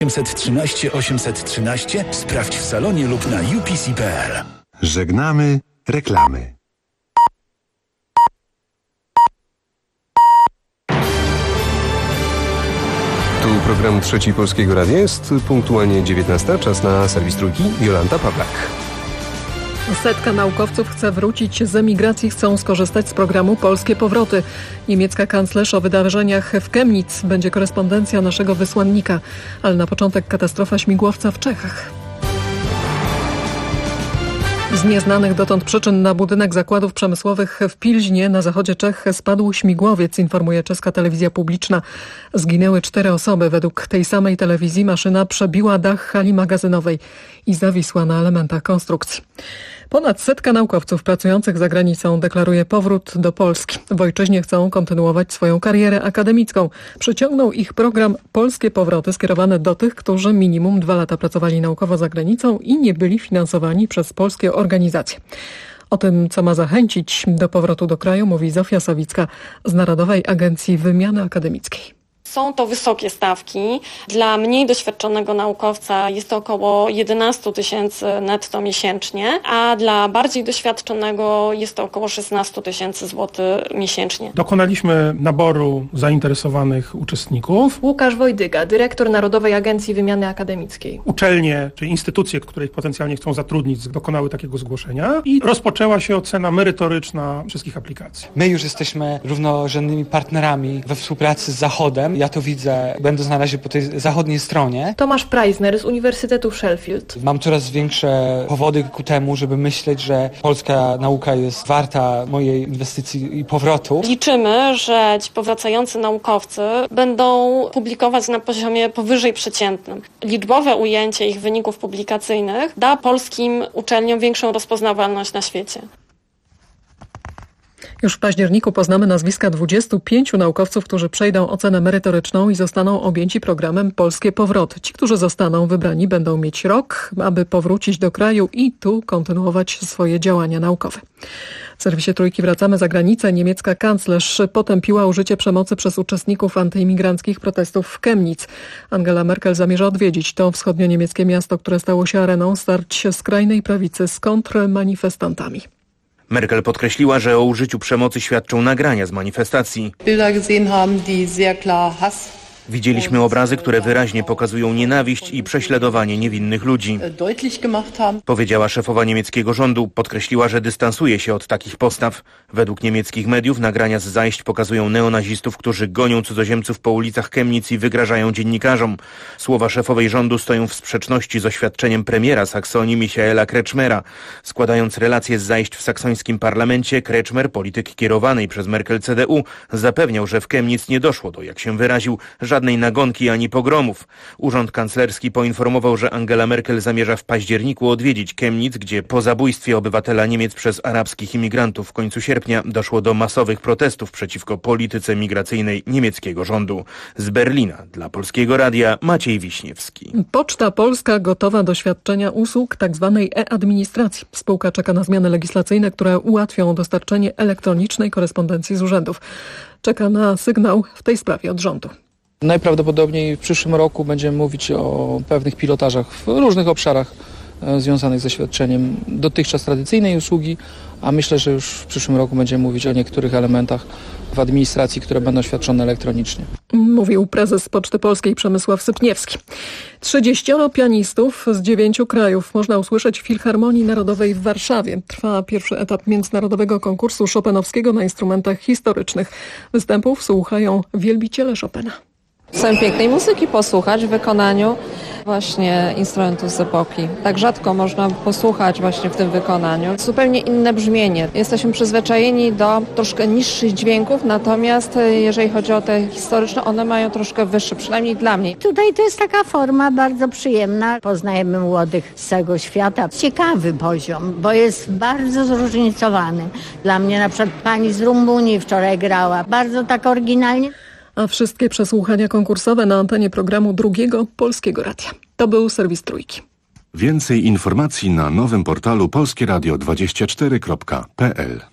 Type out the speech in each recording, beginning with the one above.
813 813 sprawdź w salonie lub na upc.pl. Żegnamy reklamy. Tu program Trzeci Polskiego Radia, jest punktualnie 19, czas na serwis Trójki. Jolanta Pawlak. Setka naukowców chce wrócić z emigracji, chcą skorzystać z programu Polskie Powroty. Niemiecka kanclerz o wydarzeniach w Chemnitz. Będzie korespondencja naszego wysłannika. Ale na początek katastrofa śmigłowca w Czechach. Z nieznanych dotąd przyczyn na budynek zakładów przemysłowych w Pilźnie na zachodzie Czech spadł śmigłowiec, informuje czeska telewizja publiczna. Zginęły 4 osoby. Według tej samej telewizji maszyna przebiła dach hali magazynowej i zawisła na elementach konstrukcji. Ponad 100 naukowców pracujących za granicą deklaruje powrót do Polski. W ojczyźnie chcą kontynuować swoją karierę akademicką. Przyciągnął ich program Polskie Powroty skierowany do tych, którzy minimum 2 lata pracowali naukowo za granicą i nie byli finansowani przez polskie organizacje. O tym, co ma zachęcić do powrotu do kraju, mówi Zofia Sawicka z Narodowej Agencji Wymiany Akademickiej. Są to wysokie stawki. Dla mniej doświadczonego naukowca jest to około 11 000 netto miesięcznie, a dla bardziej doświadczonego jest to około 16 000 złotych miesięcznie. Dokonaliśmy naboru zainteresowanych uczestników. Łukasz Wojdyga, dyrektor Narodowej Agencji Wymiany Akademickiej. Uczelnie czy instytucje, które ich potencjalnie chcą zatrudnić, dokonały takiego zgłoszenia i rozpoczęła się ocena merytoryczna wszystkich aplikacji. My już jesteśmy równorzędnymi partnerami we współpracy z Zachodem. Ja to widzę, będąc na razie po tej zachodniej stronie. Tomasz Preisner z Uniwersytetu Sheffield. Mam coraz większe powody ku temu, żeby myśleć, że polska nauka jest warta mojej inwestycji i powrotu. Liczymy, że ci powracający naukowcy będą publikować na poziomie powyżej przeciętnym. Liczbowe ujęcie ich wyników publikacyjnych da polskim uczelniom większą rozpoznawalność na świecie. Już w październiku poznamy nazwiska 25 naukowców, którzy przejdą ocenę merytoryczną i zostaną objęci programem Polskie Powroty. Ci, którzy zostaną wybrani, będą mieć rok, aby powrócić do kraju i tu kontynuować swoje działania naukowe. W serwisie Trójki wracamy za granicę. Niemiecka kanclerz potępiła użycie przemocy przez uczestników antyimigranckich protestów w Chemnitz. Angela Merkel zamierza odwiedzić to wschodnio-niemieckie miasto, które stało się areną starć skrajnej prawicy z kontrmanifestantami. Merkel podkreśliła, że o użyciu przemocy świadczą nagrania z manifestacji. Widzieliśmy obrazy, które wyraźnie pokazują nienawiść i prześladowanie niewinnych ludzi. Powiedziała szefowa niemieckiego rządu. Podkreśliła, że dystansuje się od takich postaw. Według niemieckich mediów nagrania z zajść pokazują neonazistów, którzy gonią cudzoziemców po ulicach Chemnitz i wygrażają dziennikarzom. Słowa szefowej rządu stoją w sprzeczności z oświadczeniem premiera Saksonii Michaela Kretschmera. Składając relacje z zajść w saksońskim parlamencie, Kretschmer, polityk kierowanej przez Merkel CDU, zapewniał, że w Chemnitz nie doszło do, jak się wyraził, żadnej nagonki ani pogromów. Urząd kanclerski poinformował, że Angela Merkel zamierza w październiku odwiedzić Chemnitz, gdzie po zabójstwie obywatela Niemiec przez arabskich imigrantów w końcu sierpnia doszło do masowych protestów przeciwko polityce migracyjnej niemieckiego rządu. Z Berlina dla Polskiego Radia Maciej Wiśniewski. Poczta Polska gotowa do świadczenia usług tzw. e-administracji. Spółka czeka na zmiany legislacyjne, które ułatwią dostarczenie elektronicznej korespondencji z urzędów. Czeka na sygnał w tej sprawie od rządu. Najprawdopodobniej w przyszłym roku będziemy mówić o pewnych pilotażach w różnych obszarach związanych ze świadczeniem dotychczas tradycyjnej usługi, a myślę, że już w przyszłym roku będziemy mówić o niektórych elementach w administracji, które będą świadczone elektronicznie. Mówił prezes Poczty Polskiej Przemysław Sypniewski. 30 pianistów z 9 krajów można usłyszeć w Filharmonii Narodowej w Warszawie. Trwa pierwszy etap międzynarodowego konkursu chopinowskiego na instrumentach historycznych. Występów słuchają wielbiciele Chopina. Chcę pięknej muzyki posłuchać w wykonaniu właśnie instrumentów z epoki. Tak rzadko można posłuchać właśnie w tym wykonaniu. Zupełnie inne brzmienie. Jesteśmy przyzwyczajeni do troszkę niższych dźwięków, natomiast jeżeli chodzi o te historyczne, one mają troszkę wyższy, przynajmniej dla mnie. Tutaj to jest taka forma bardzo przyjemna. Poznajemy młodych z całego świata. Ciekawy poziom, bo jest bardzo zróżnicowany. Dla mnie na przykład pani z Rumunii wczoraj grała. Bardzo tak oryginalnie. A wszystkie przesłuchania konkursowe na antenie programu Drugiego Polskiego Radia. To był serwis Trójki. Więcej informacji na nowym portalu polskieradio24.pl.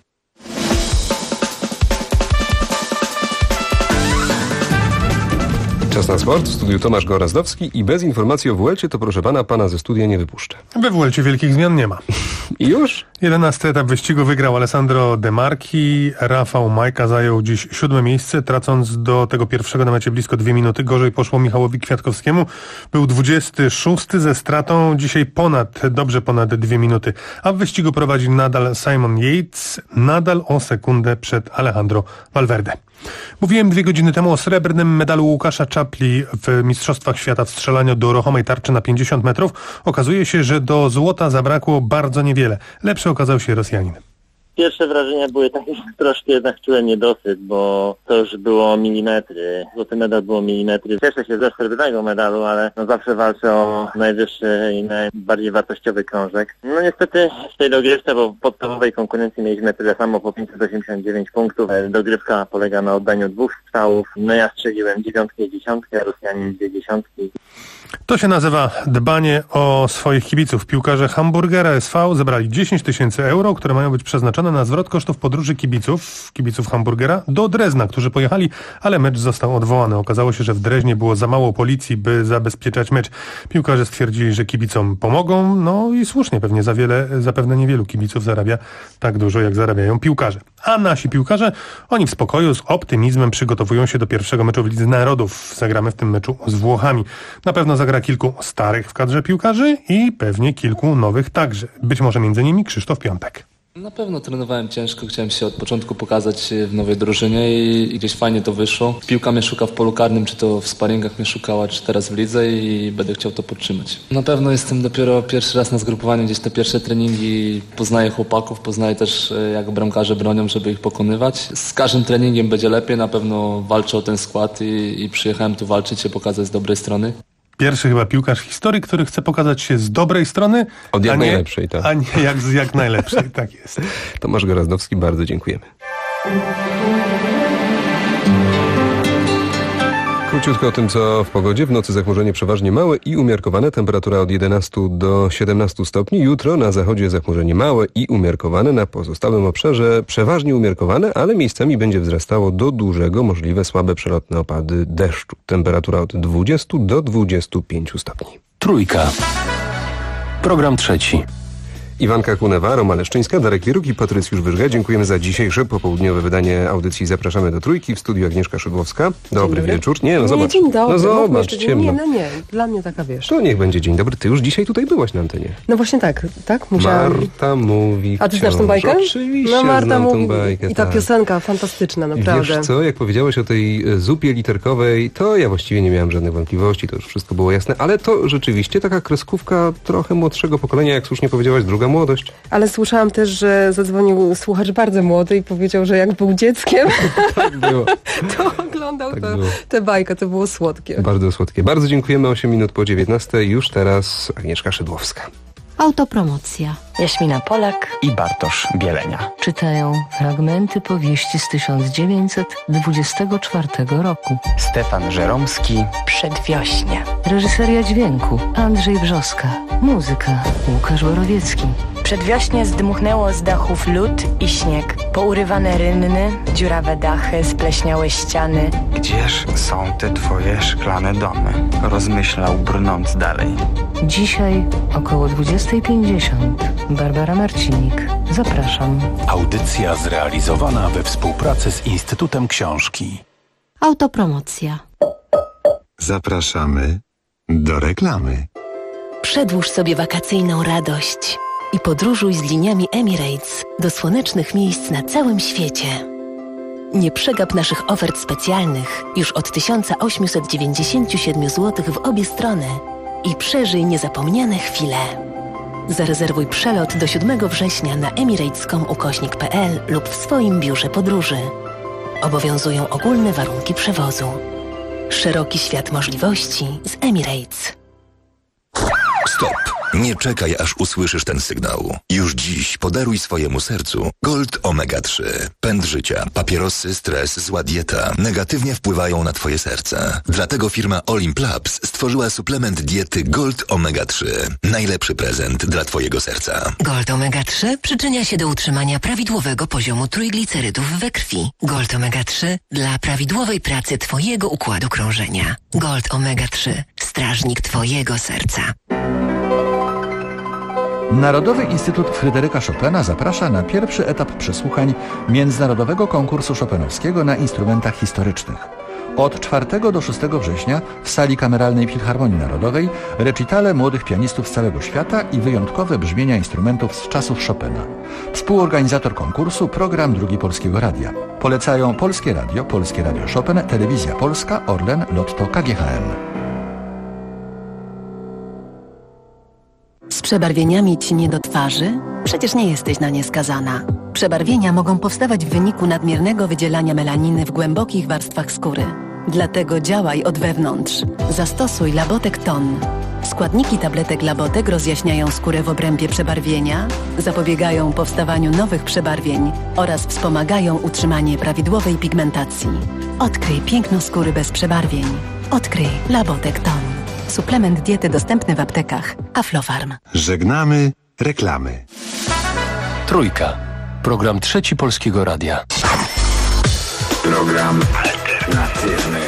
Czas na sport. W studiu Tomasz Gorazdowski i bez informacji o Vuelcie to proszę pana ze studia nie wypuszczę. We Vuelcie wielkich zmian nie ma. I już? 11. etap wyścigu wygrał Alessandro De Marchi. Rafał Majka zajął dziś 7. miejsce, tracąc do tego pierwszego na mecie blisko 2 minuty. Gorzej poszło Michałowi Kwiatkowskiemu. Był 26. ze stratą dzisiaj dobrze ponad 2 minuty. A w wyścigu prowadzi nadal Simon Yates, nadal o sekundę przed Alejandro Valverde. Mówiłem 2 godziny temu o srebrnym medalu Łukasza Czapli w Mistrzostwach Świata w strzelaniu do ruchomej tarczy na 50 metrów. Okazuje się, że do złota zabrakło bardzo niewiele. Lepszy okazał się Rosjanin. Pierwsze wrażenia były takie, że troszkę jednak czułem niedosyt, bo to już było milimetry. Złoty medal było milimetry. Cieszę się ze srebrnego medalu, ale zawsze walczę o najwyższy i najbardziej wartościowy krążek. Niestety w tej dogrywce, bo w podstawowej konkurencji mieliśmy tyle samo po 589 punktów. Dogrywka polega na oddaniu 2 strzałów. Ja strzeliłem 9 i 10, a Rosjanin 2 dziesiątki. To się nazywa dbanie o swoich kibiców. Piłkarze Hamburgera SV zebrali 10 000 euro, które mają być przeznaczone na zwrot kosztów podróży kibiców Hamburgera do Drezna, którzy pojechali, ale mecz został odwołany. Okazało się, że w Dreźnie było za mało policji, by zabezpieczać mecz. Piłkarze stwierdzili, że kibicom pomogą, i słusznie, zapewne niewielu kibiców zarabia tak dużo, jak zarabiają piłkarze. A nasi piłkarze, oni w spokoju, z optymizmem przygotowują się do pierwszego meczu w Lidze Narodów. Zagramy w tym meczu z Włochami. Na pewno zagra kilku starych w kadrze piłkarzy i pewnie kilku nowych także. Być może między nimi Krzysztof Piątek. Na pewno trenowałem ciężko, chciałem się od początku pokazać w nowej drużynie i gdzieś fajnie to wyszło. Piłka mnie szuka w polu karnym, czy to w sparingach mnie szukała, czy teraz w lidze i będę chciał to podtrzymać. Na pewno jestem dopiero pierwszy raz na zgrupowaniu, gdzieś te pierwsze treningi, poznaję chłopaków, poznaję też jak bramkarze bronią, żeby ich pokonywać. Z każdym treningiem będzie lepiej, na pewno walczę o ten skład i przyjechałem tu walczyć, się pokazać z dobrej strony. Pierwszy chyba piłkarz w historii, który chce pokazać się z dobrej strony, od jak najlepszej, tak. A nie jak najlepszej, tak jest. Tomasz Gorazdowski, bardzo dziękujemy. Króciutko o tym, co w pogodzie. W nocy zachmurzenie przeważnie małe i umiarkowane. Temperatura od 11 do 17 stopni. Jutro na zachodzie zachmurzenie małe i umiarkowane. Na pozostałym obszarze przeważnie umiarkowane, ale miejscami będzie wzrastało do dużego, możliwe słabe przelotne opady deszczu. Temperatura od 20 do 25 stopni. Trójka. Program trzeci. Iwanka Kunewa, Roma Leszczyńska, Darek Wieruk i Patrycjusz Wyżga. Dziękujemy za dzisiejsze popołudniowe wydanie audycji Zapraszamy do Trójki. W studiu Agnieszka Szydłowska. Dobry wieczór. Nie, zobacz. Dzień dobry. Zobacz, ciemno. Nie. Dla mnie taka, wiesz. To niech będzie dzień dobry. Ty już dzisiaj tutaj byłaś na antenie. No właśnie tak? Musiałam. Marta mówi A ty znasz tą bajkę? Oczywiście, Marta mówi. Tą bajkę, I ta piosenka fantastyczna, naprawdę. Wiesz co, jak powiedziałeś o tej zupie literkowej, to ja właściwie nie miałem żadnych wątpliwości, to już wszystko było jasne, ale to rzeczywiście taka kreskówka trochę młodszego pokolenia, jak słusznie powiedziałaś, druga młodość. Ale słyszałam też, że zadzwonił słuchacz bardzo młody i powiedział, że jak był dzieckiem, tak było. to oglądał tę bajkę, to było słodkie. Bardzo słodkie. Bardzo dziękujemy. 8 minut po 19. Już teraz Agnieszka Szydłowska. Autopromocja. Jaśmina Polak i Bartosz Bielenia czytają fragmenty powieści z 1924 roku. Stefan Żeromski. Przedwiośnie. Reżyseria dźwięku Andrzej Brzoska. Muzyka Łukasz Borowiecki. Przedwiośnie zdmuchnęło z dachów lód i śnieg. Pourywane rynny, dziurawe dachy, spleśniałe ściany. Gdzież są te twoje szklane domy? Rozmyślał, brnąc dalej. Dzisiaj około 20:50. Barbara Marcinik. Zapraszam. Audycja zrealizowana we współpracy z Instytutem Książki. Autopromocja. Zapraszamy do reklamy. Przedłuż sobie wakacyjną radość i podróżuj z liniami Emirates do słonecznych miejsc na całym świecie. Nie przegap naszych ofert specjalnych już od 1897 zł w obie strony i przeżyj niezapomniane chwile. Zarezerwuj przelot do 7 września na emirates.com/pl lub w swoim biurze podróży. Obowiązują ogólne warunki przewozu. Szeroki świat możliwości z Emirates. Stop! Nie czekaj, aż usłyszysz ten sygnał. Już dziś podaruj swojemu sercu Gold Omega 3. Pęd życia, papierosy, stres, zła dieta negatywnie wpływają na twoje serce. Dlatego firma Olymp Labs stworzyła suplement diety Gold Omega 3. Najlepszy prezent dla twojego serca. Gold Omega 3 przyczynia się do utrzymania prawidłowego poziomu trójglicerydów we krwi. Gold Omega 3 dla prawidłowej pracy twojego układu krążenia. Gold Omega 3. Strażnik twojego serca. Narodowy Instytut Fryderyka Chopina zaprasza na pierwszy etap przesłuchań Międzynarodowego Konkursu Chopinowskiego na instrumentach historycznych. Od 4 do 6 września w sali kameralnej Filharmonii Narodowej recitale młodych pianistów z całego świata i wyjątkowe brzmienia instrumentów z czasów Chopina. Współorganizator konkursu program Drugi Polskiego Radia. Polecają Polskie Radio Chopin, Telewizja Polska, Orlen, Lotto, KGHM. Z przebarwieniami ci nie do twarzy? Przecież nie jesteś na nie skazana. Przebarwienia mogą powstawać w wyniku nadmiernego wydzielania melaniny w głębokich warstwach skóry. Dlatego działaj od wewnątrz. Zastosuj Labotek Ton. Składniki tabletek Labotek rozjaśniają skórę w obrębie przebarwienia, zapobiegają powstawaniu nowych przebarwień oraz wspomagają utrzymanie prawidłowej pigmentacji. Odkryj piękno skóry bez przebarwień. Odkryj Labotek Ton. Suplement diety dostępny w aptekach. Aflofarm. Żegnamy reklamy. Trójka. Program Trzeci Polskiego Radia. Program alternatywny.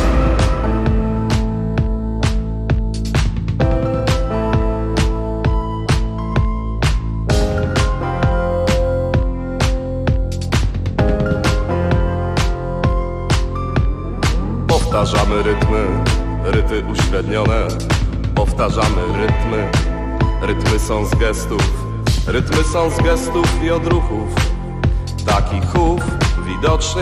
Powtarzamy rytmy, ryty uśrednione. Powtarzamy rytmy, rytmy są z gestów. Rytmy są z gestów i odruchów. Taki chów widocznie.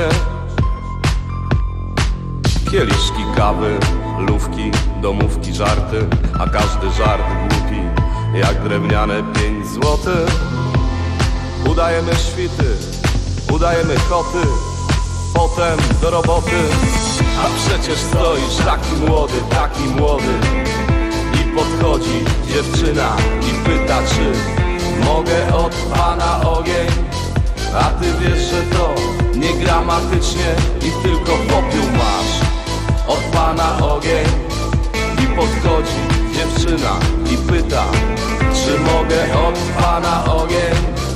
Kieliszki kawy, lówki, domówki, żarty. A każdy żart głupi, jak drewniane 5 złotych. Udajemy świty, udajemy koty. Potem do roboty. A przecież stoisz taki młody. I podchodzi dziewczyna i pyta, czy mogę od pana ogień. A ty wiesz, że to niegramatycznie i tylko popiół masz. Od pana ogień. I podchodzi dziewczyna i pyta, czy mogę od pana ogień.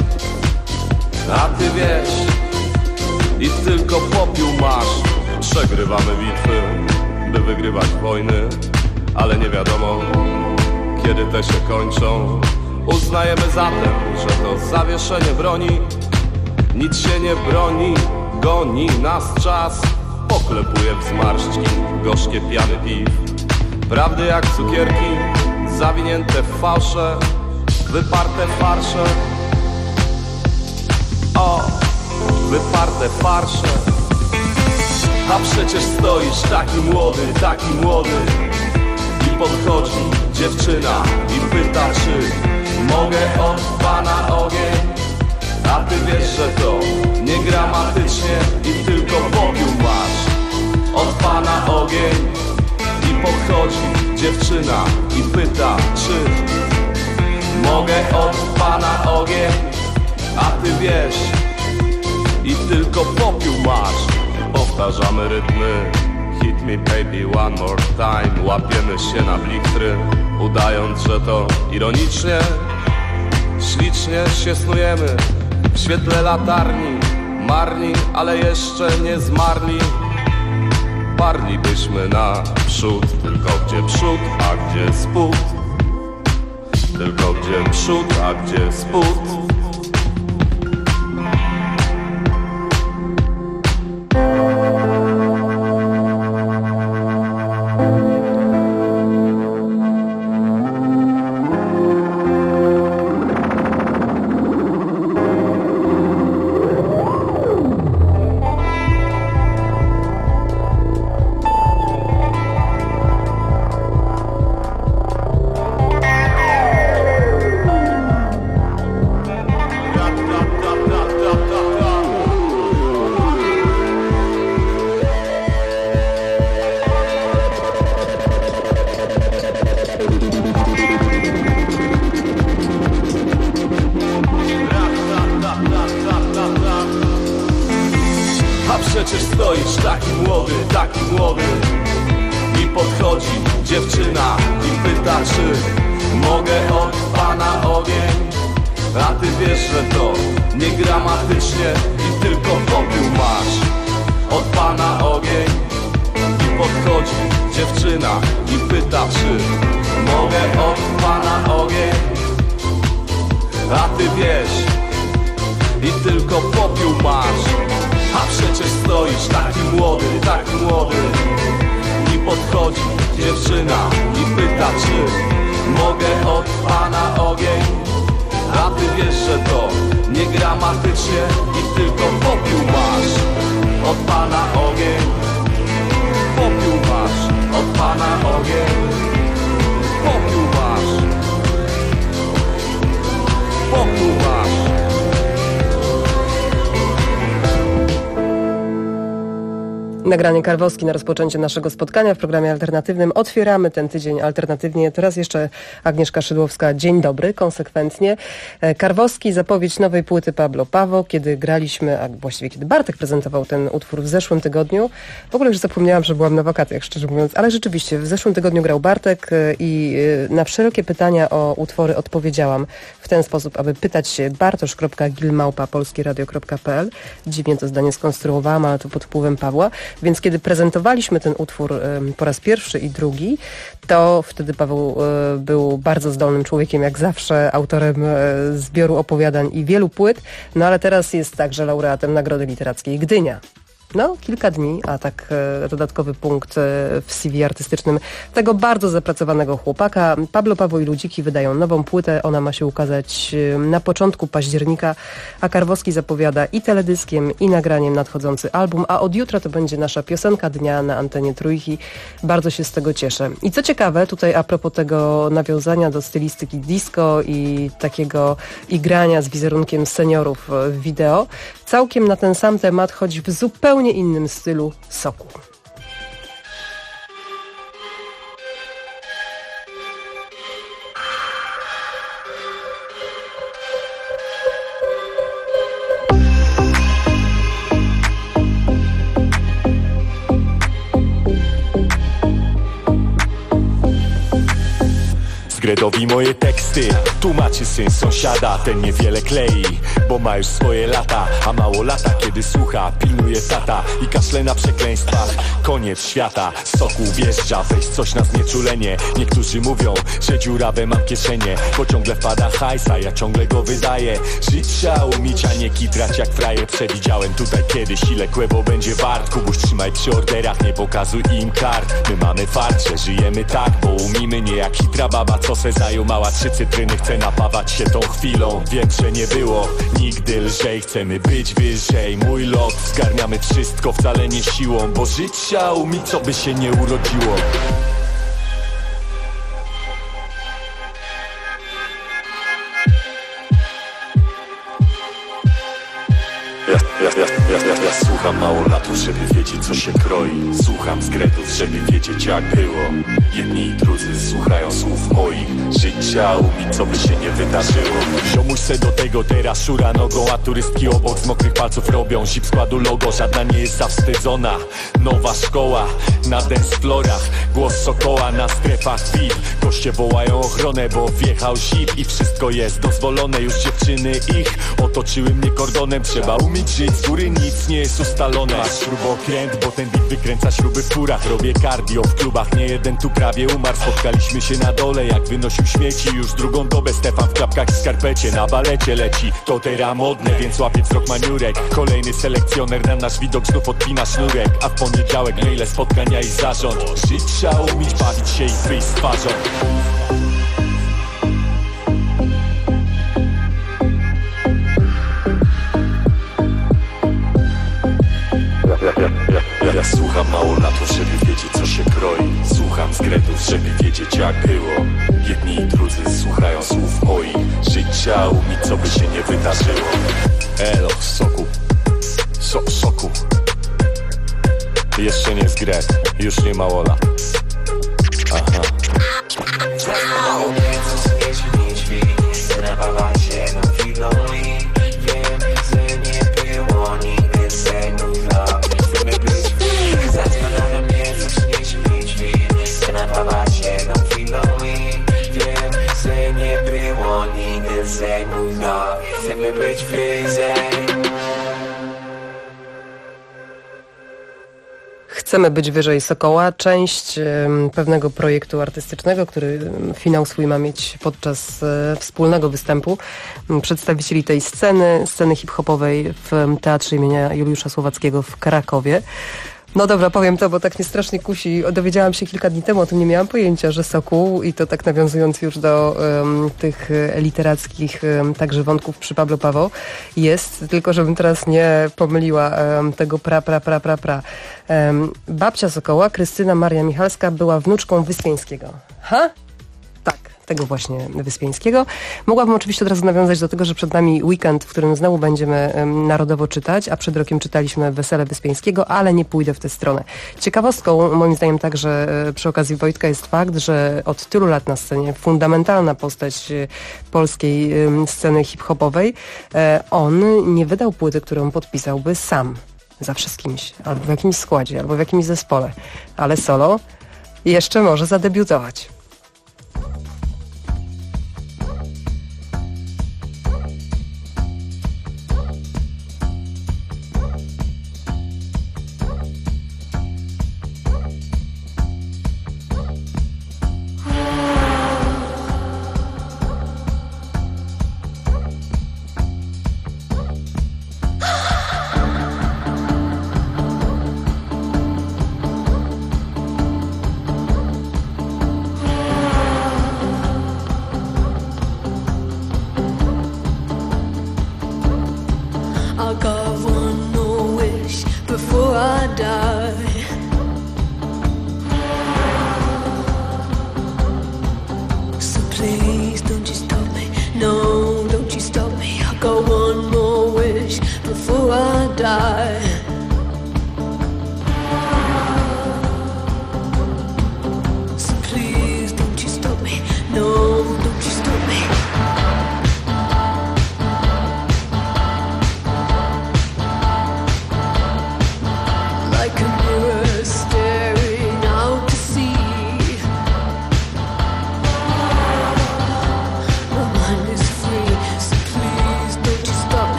A ty wiesz, i tylko popiół masz. Przegrywamy bitwy, by wygrywać wojny, ale nie wiadomo, kiedy te się kończą. Uznajemy zatem, że to zawieszenie broni. Nic się nie broni, goni nas czas. Poklepuje w zmarszczki gorzkie piany piw. Prawdy jak cukierki, zawinięte w fałsze, wyparte farsze. O, wyparte farsze. A przecież stoisz taki młody. I podchodzi dziewczyna i pyta, czy mogę od pana ogień. A ty wiesz, że to niegramatycznie i tylko popiół masz. Od pana ogień. I podchodzi dziewczyna i pyta, czy mogę od pana ogień. A ty wiesz, i tylko popiół masz. Powtarzamy rytmy, hit me baby one more time. Łapiemy się na blichtry, udając, że to ironicznie. Ślicznie się snujemy w świetle latarni. Marni, ale jeszcze nie zmarli. Parlibyśmy naprzód, tylko gdzie przód, a gdzie spód. Tylko gdzie przód, a gdzie spód. pyta, czy mogę od Pana ogień. A ty wiesz, że to nie gramatycznie i tylko popiół masz. Od Pana ogień. I podchodzi dziewczyna i pyta, czy mogę od Pana ogień. A ty wiesz i tylko popiół masz. A przecież stoisz taki młody. I podchodzi dziewczyna i pyta, czy mogę od Pana ogień. A ty wiesz, że to nie gramatycznie i tylko popiół masz. Od Pana ogień. Popiół masz. Od Pana ogień. Popiół masz. Popiół masz. Nagranie Karwowski na rozpoczęcie naszego spotkania w programie alternatywnym. Otwieramy ten tydzień alternatywnie. Teraz jeszcze Agnieszka Szydłowska. Dzień dobry, konsekwentnie. Karwowski, zapowiedź nowej płyty Pablo Pawo. Kiedy graliśmy, a właściwie kiedy Bartek prezentował ten utwór w zeszłym tygodniu, w ogóle już zapomniałam, że byłam na wakacjach, szczerze mówiąc, ale rzeczywiście w zeszłym tygodniu grał Bartek i na wszelkie pytania o utwory odpowiedziałam w ten sposób, aby pytać się bartosz.gil@polskieradio.pl. Dziwnie to zdanie skonstruowałam, ale to pod wpływem Pawła. Więc kiedy prezentowaliśmy ten utwór po raz pierwszy i drugi, to wtedy Paweł był bardzo zdolnym człowiekiem, jak zawsze, autorem zbioru opowiadań i wielu płyt, no ale teraz jest także laureatem Nagrody Literackiej Gdynia. No, kilka dni, a tak dodatkowy punkt w CV artystycznym tego bardzo zapracowanego chłopaka. Pablo Pawo i Ludziki wydają nową płytę. Ona ma się ukazać na początku października, a Karwowski zapowiada i teledyskiem, i nagraniem nadchodzący album, a od jutra to będzie nasza piosenka dnia na antenie Trójki. Bardzo się z tego cieszę. I co ciekawe, tutaj a propos tego nawiązania do stylistyki disco i takiego igrania z wizerunkiem seniorów w wideo, całkiem na ten sam temat, choć w zupełnie innym stylu Soku. Gredowi moje teksty, tłumaczy syn sąsiada. Ten niewiele klei, bo ma już swoje lata, a mało lata, kiedy słucha, pilnuje tata i kaszle na przekleństwach. Koniec świata, z soku wjeżdża, weź coś na znieczulenie. Niektórzy mówią, że dziurawe mam kieszenie, bo ciągle wpada hajsa, ja ciągle go wydaję. Żyć trzeba umieć, a nie kitrać jak frajer. Przewidziałem tutaj kiedyś, ile kłębo będzie wart. Kubuś, trzymaj przy orderach, nie pokazuj im kart. My mamy fart, że żyjemy tak, bo umimy, nie jak hitra baba, co se zajumała 3 cytryny, chce napawać się tą chwilą. Wiem, że nie było nigdy lżej, chcemy być wyżej. Mój lot, zgarniamy wszystko, wcale nie siłą, bo żyć trzeba umieć, co by się nie urodziło. Ja słucham małolatów, żeby wiedzieć, co się kroi. Słucham zgredów, żeby wiedzieć, jak było. Jedni i drudzy słuchają słów moich. Żyć trzeba umieć, co by się nie wydarzyło. Ziomuś se do tego teraz szura nogą, a turystki obok z mokrych palców robią zip składu logo, żadna nie jest zawstydzona. Nowa szkoła na dance florach, głos sokoła na strefach VIP. Goście wołają ochronę, bo wjechał zip i wszystko jest dozwolone. Już dziewczyny ich otoczyły mnie kordonem. Trzeba umieć żyć z góry, nic nie jest ustalone. Masz śrubokręt, bo ten beat wykręca śruby w furach. Robię cardio w klubach, nie jeden tu prawie umarł. Spotkaliśmy się na dole, jak wynosił śmieci. Już drugą dobę Stefan w klapkach i skarpecie na balecie leci. To teraz modne, więc łapie wzrok maniurek. Kolejny selekcjoner na nasz widok znów odpina sznurek. A w poniedziałek maile, spotkania i zarząd. Żyć trzeba umieć, bawić się i wyjść z twarzą. Ja słucham małolatów, żeby wiedzieć, co się kroi. Słucham zgredów, żeby wiedzieć, jak było. Jedni i drudzy słuchają słów moich. Żyć trzeba umieć, co by się nie wydarzyło. Elo, soku. Soku. Jeszcze nie zgred, już nie małolat. Aha. więcej, mój nowy, chcemy być wyżej. Chcemy być wyżej Sokoła. Część pewnego projektu artystycznego, który finał swój ma mieć podczas wspólnego występu przedstawicieli tej sceny hip-hopowej w Teatrze imienia Juliusza Słowackiego w Krakowie. No dobra, powiem to, bo tak mnie strasznie kusi. Dowiedziałam się kilka dni temu, o tym nie miałam pojęcia, że Sokół, i to tak nawiązując już do tych literackich także wątków przy Pablo Paweł, jest, tylko żebym teraz nie pomyliła tego pra. Babcia Sokoła, Krystyna Maria Michalska, była wnuczką Wyspiańskiego. Tego właśnie Wyspiańskiego. Mogłabym oczywiście od razu nawiązać do tego, że przed nami weekend, w którym znowu będziemy narodowo czytać, a przed rokiem czytaliśmy Wesele Wyspiańskiego, ale nie pójdę w tę stronę. Ciekawostką, moim zdaniem także przy okazji Wojtka, jest fakt, że od tylu lat na scenie fundamentalna postać polskiej sceny hip-hopowej, on nie wydał płyty, którą podpisałby sam, zawsze z kimś, albo w jakimś składzie, albo w jakimś zespole, ale solo jeszcze może zadebiutować.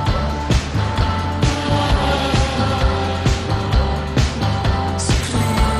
Please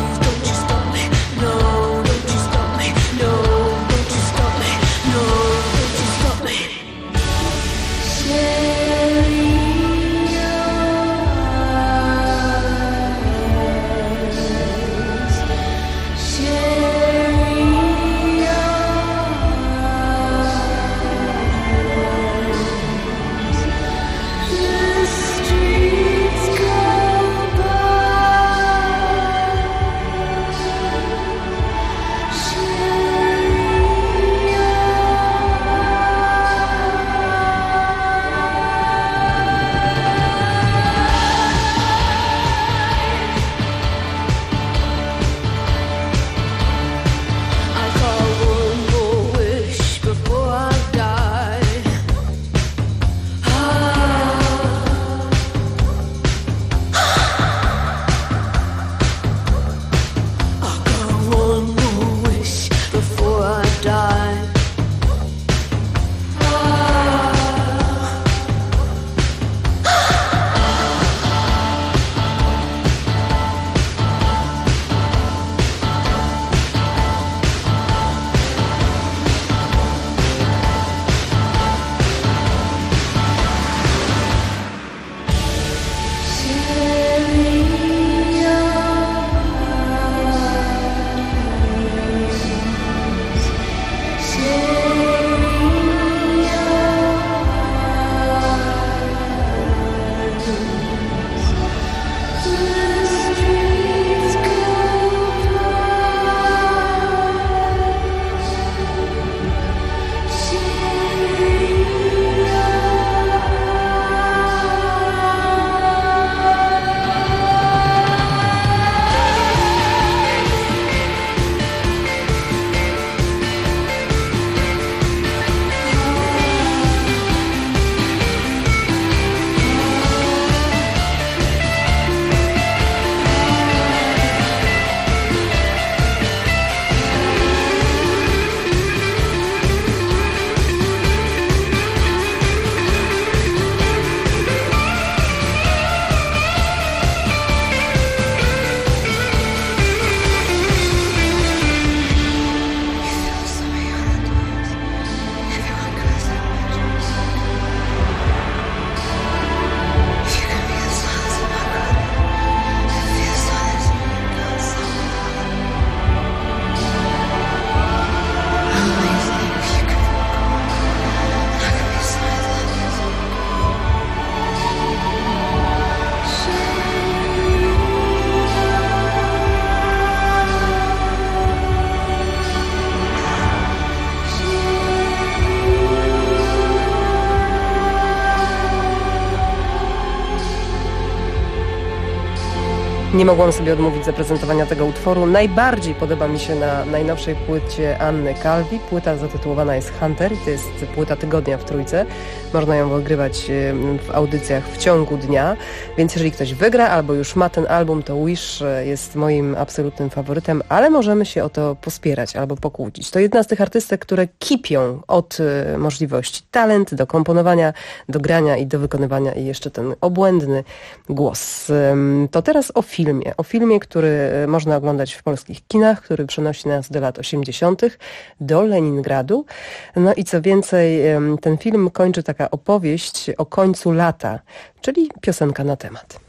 Nie mogłam sobie odmówić zaprezentowania tego utworu. Najbardziej podoba mi się na najnowszej płycie Anny Calvi. Płyta zatytułowana jest Hunter i to jest płyta tygodnia w Trójce. Można ją odgrywać w audycjach w ciągu dnia, więc jeżeli ktoś wygra albo już ma ten album, to Wish jest moim absolutnym faworytem, ale możemy się o to pospierać albo pokłócić. To jedna z tych artystek, które kipią od możliwości talent do komponowania, do grania i do wykonywania i jeszcze ten obłędny głos. To teraz o filmie, który można oglądać w polskich kinach, który przenosi nas do lat 80., do Leningradu. No i co więcej, ten film kończy taka opowieść o końcu lata, czyli piosenka na temat.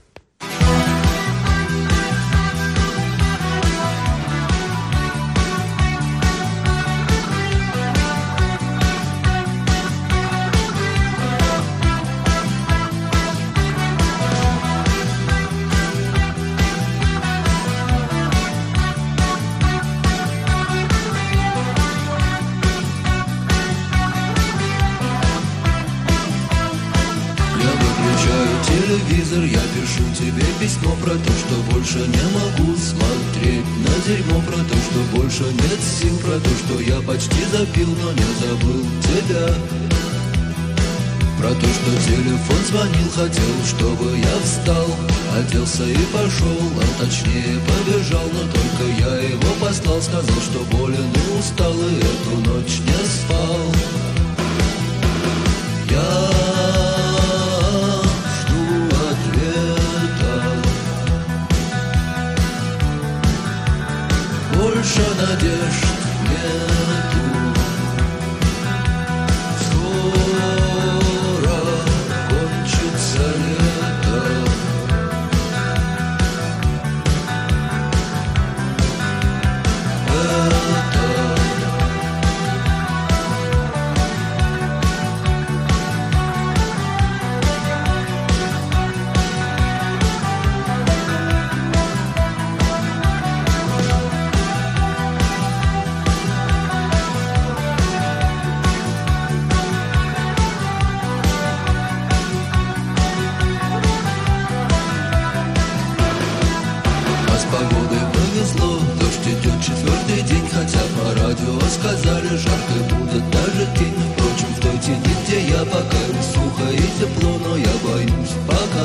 Телевизор, я пишу тебе письмо про то, что больше не могу смотреть на дерьмо, про то, что больше нет сил, про то, что я почти запил, но не забыл тебя. Про то, что телефон звонил, хотел, чтобы я встал, оделся и пошел, а точнее побежал, но только я его послал, сказал, что болен и устал, и эту ночь не спал. Я больше надежд нету. Скоро кончится лето. Сказали, жарко будет даже тень. Впрочем, в той тени, где я пока сухо и тепло, но я боюсь пока.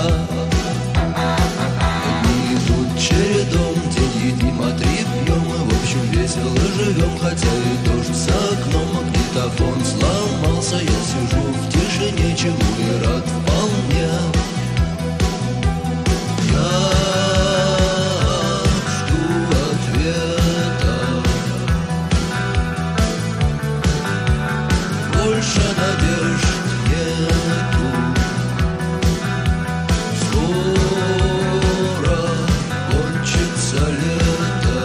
Дни идут чередом, день едим, а три пьем. Мы, в общем, весело живем, хотя и дождь за окном. Магнитофон сломался, я сижу в тишине, чему и рад вполне. Я жду ответа. Больше надежд нету. Скоро кончится лето.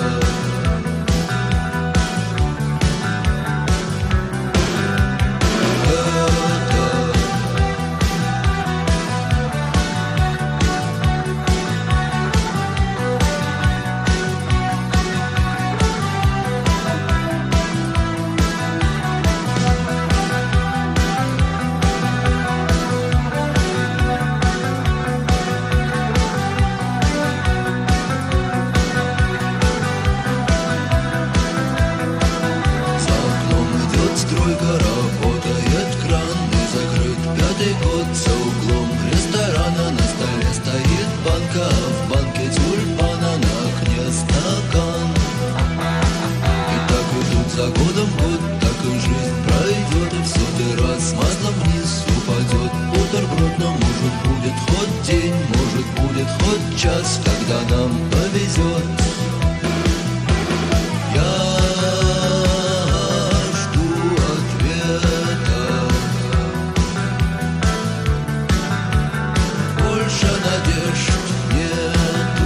Час, когда нам повезет. Я жду ответа. Больше надежд нету.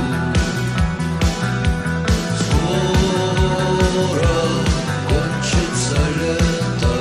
Скоро кончится лето.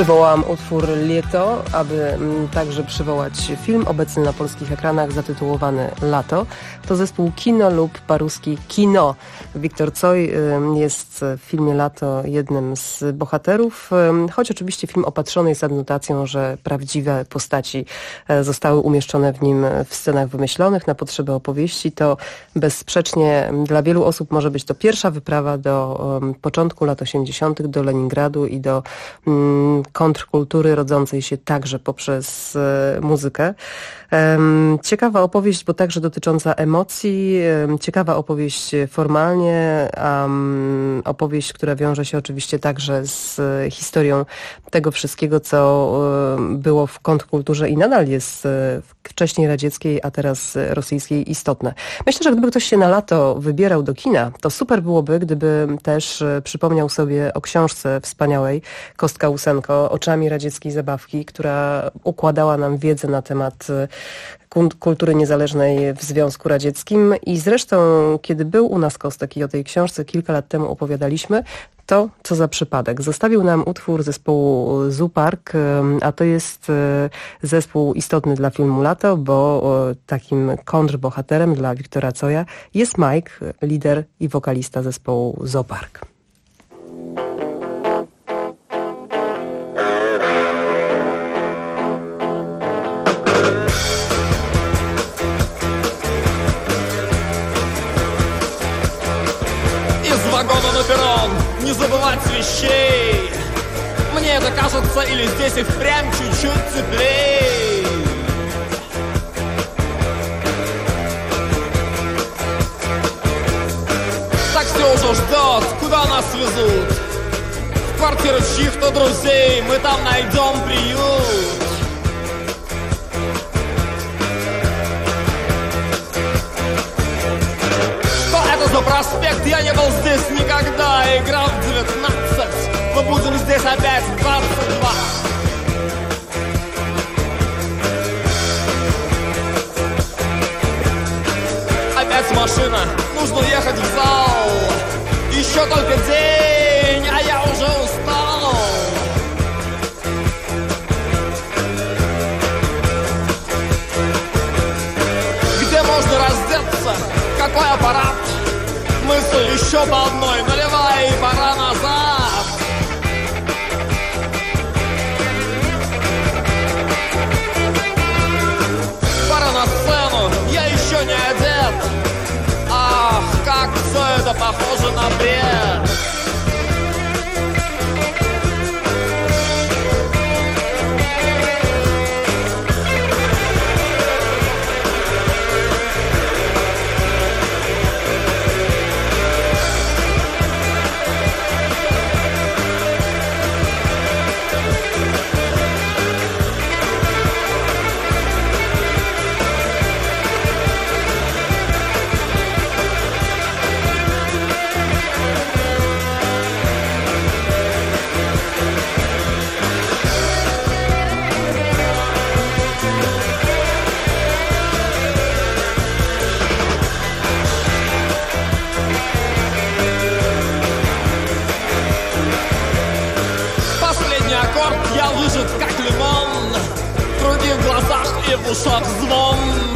Przywołałam utwór Lieto, aby także przywołać film obecny na polskich ekranach zatytułowany Lato. To zespół Kino lub paruski Kino. Wiktor Coj jest w filmie Lato jednym z bohaterów, choć oczywiście film opatrzony jest adnotacją, że prawdziwe postaci zostały umieszczone w nim w scenach wymyślonych na potrzeby opowieści. To bezsprzecznie dla wielu osób może być to pierwsza wyprawa do początku lat 80. do Leningradu i do kontrkultury rodzącej się także poprzez muzykę. Ciekawa opowieść, bo także dotycząca emocji, ciekawa opowieść formalnie, opowieść, która wiąże się oczywiście także z historią tego wszystkiego, co było w kontrkulturze i nadal jest wcześniej radzieckiej, a teraz rosyjskiej istotne. Myślę, że gdyby ktoś się na lato wybierał do kina, to super byłoby, gdyby też przypomniał sobie o książce wspaniałej Kostka Łusenko, Oczami radzieckiej zabawki, która układała nam wiedzę na temat kultury niezależnej w Związku Radzieckim i zresztą, kiedy był u nas Kostek i o tej książce kilka lat temu opowiadaliśmy, to co za przypadek. Zostawił nam utwór zespołu Zoo Park, a to jest zespół istotny dla filmu Lato, bo takim kontrbohaterem dla Wiktora Coja jest Mike, lider i wokalista zespołu Zoo Park. Не забывать вещей. Мне это кажется, или здесь и впрямь чуть-чуть теплей. Такси уже ждет, куда нас везут? В квартиру чьих-то друзей, мы там найдем приют. За проспект я не был здесь никогда. Играл в 19, мы будем здесь опять в 22. Опять машина, нужно ехать в зал. Еще только день, а я уже устал. Где можно раздеться? Какой аппарат? Мысль еще по одной, наливай, и пора назад. Пора на сцену, я еще не одет. Ах, как все это похоже на бред. Лежит как лимон, в других глазах и в ушах звон.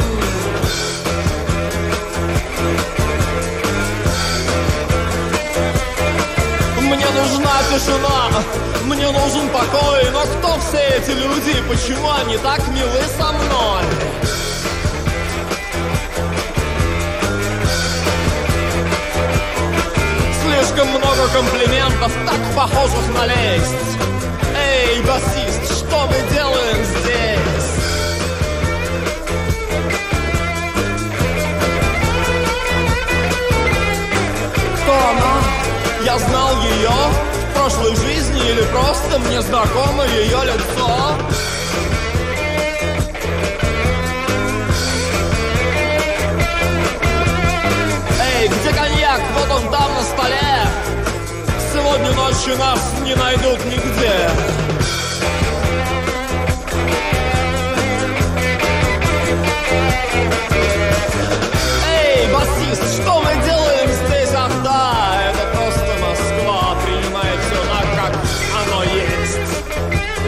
Мне нужна тишина, мне нужен покой. Но кто все эти люди и почему они так милы со мной? Слишком много комплиментов, так похожих на лесть. Эй, басист, что мы делаем здесь? Кто она? Я знал ее в прошлой жизни или просто мне знакомо ее лицо? Эй, где коньяк? Вот он там на столе. Сегодня ночью нас не найдут нигде. Эй, басист, что мы делаем здесь? Ах да, это просто Москва. Принимает все так, как оно есть.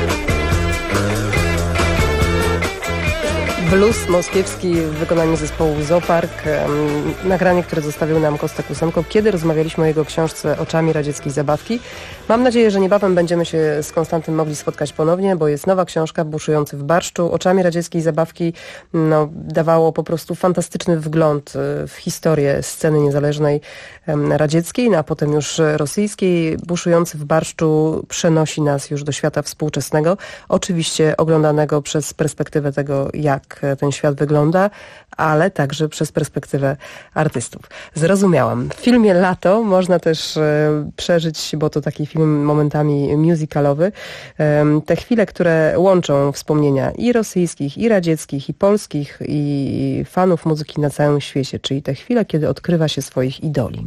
Blues moskiewski w wykonaniu zespołu Zoopark. Nagranie, które zostawił nam Kostek Ósemko, kiedy rozmawialiśmy o jego książce Oczami radzieckiej zabawki. Mam nadzieję, że niebawem będziemy się z Konstantym mogli spotkać ponownie, bo jest nowa książka, Buszujący w barszczu. Oczami radzieckiej zabawki dawało po prostu fantastyczny wgląd w historię sceny niezależnej radzieckiej, a potem już rosyjskiej. Buszujący w barszczu przenosi nas już do świata współczesnego, oczywiście oglądanego przez perspektywę tego, jak ten świat wygląda, ale także przez perspektywę artystów. Zrozumiałam. W filmie Lato można też przeżyć, bo to taki film momentami musicalowy, te chwile, które łączą wspomnienia i rosyjskich, i radzieckich, i polskich, i fanów muzyki na całym świecie, czyli te chwile, kiedy odkrywa się swoich idoli.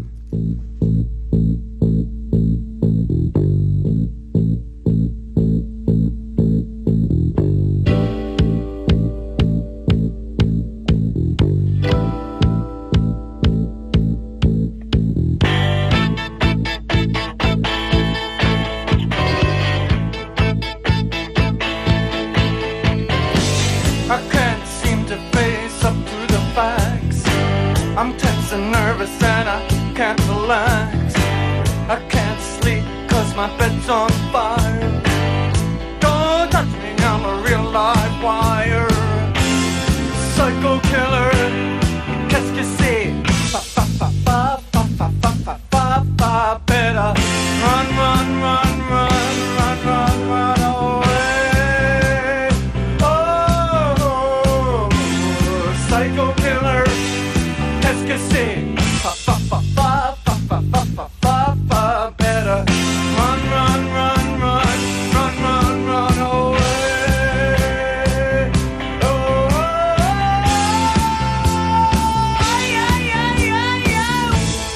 I'm tense and nervous and I can't relax. I can't sleep 'cause my bed's on fire. Don't touch me, I'm a real live wire. Psycho killer, qu'est-ce que c'est? Fa fa fa fa fa fa fa fa fa fa. Better run, run, run, run, run, run, run away. Oh, psycho killer. Qu'est-ce que c'est? Fa fa fa fa fa fa fa fa fa fa. Better run, run, run, run, run, run, run away. Oh, yeah, yeah, yeah, yeah.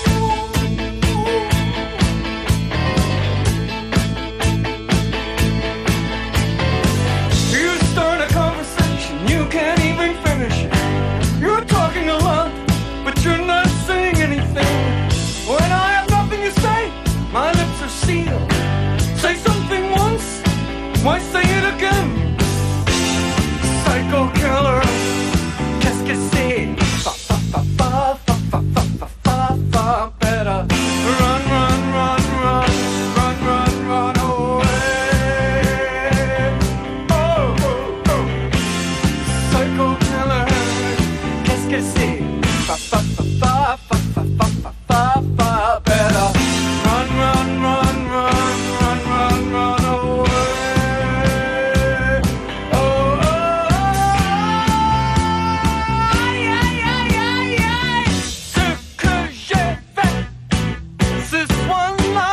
You start a conversation, you can't even finish it. You're talking a lot, but you're not saying anything. When I have nothing to say, my lips are sealed. Say something once, why say it again? Psycho killer, qu'est-ce que c'est? Fa fa fa fa fa fa fa fa fa fa. Better run, run, run, run, run, run, run away. Oh, oh, oh. Psycho killer, qu'est-ce que c'est? Fa fa fa fa fa fa fa fa fa fa. Better run, run, run, run, run, run, run away. Oh, oh, yeah, yeah, yeah, yeah. Ce que j'ai fait ce soir-là,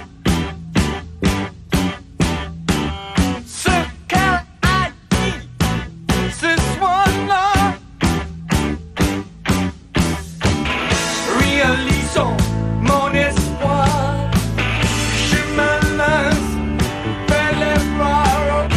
ce qu'elle a dit ce soir-là. Réalisons mon espoir. Je me lance vers les bras, ok.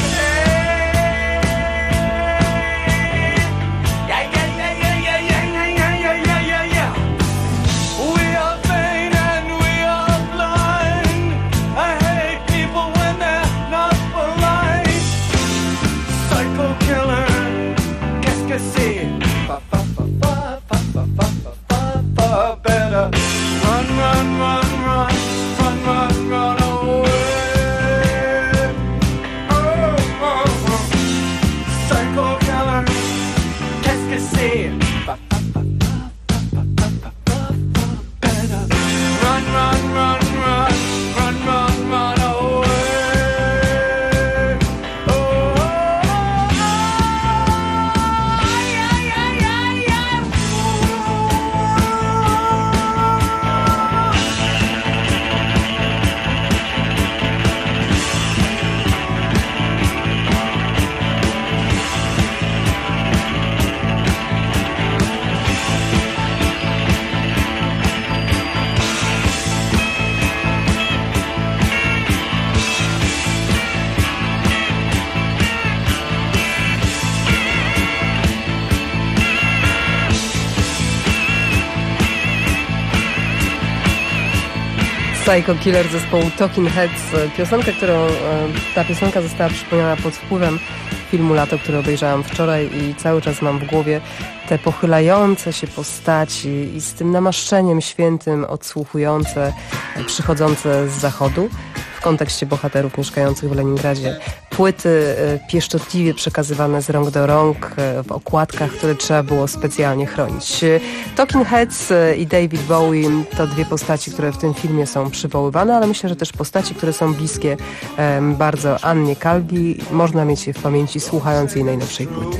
Yeah, yeah, yeah, yeah, yeah, yeah, yeah, yeah, yeah, yeah, yeah. We are vain and we are blind. I hate people when they're not polite. Psycho killer, qu'est-ce que c'est? Fa fa fa fa fa fa fa fa fa. Better run, run, run, run, run, run, run away. Oh, oh, oh. Psycho killer, qu'est-ce que c'est? Fa fa fa fa fa fa fa fa. Better run, run, run, run, run, run, run away. Oh, oh, oh. Yeah, yeah, yeah, yeah. Psycho Killer zespołu Talking Heads. Ta piosenka została przypomniana pod wpływem filmu Lato, który obejrzałam wczoraj i cały czas mam w głowie te pochylające się postaci i z tym namaszczeniem świętym odsłuchujące, przychodzące z zachodu w kontekście bohaterów mieszkających w Leningradzie. Płyty pieszczotliwie przekazywane z rąk do rąk w okładkach, które trzeba było specjalnie chronić. Talking Heads i David Bowie to dwie postaci, które w tym filmie są przywoływane, ale myślę, że też postaci, które są bliskie bardzo Annie Calvi. Można mieć je w pamięci słuchając jej najnowszej płyty.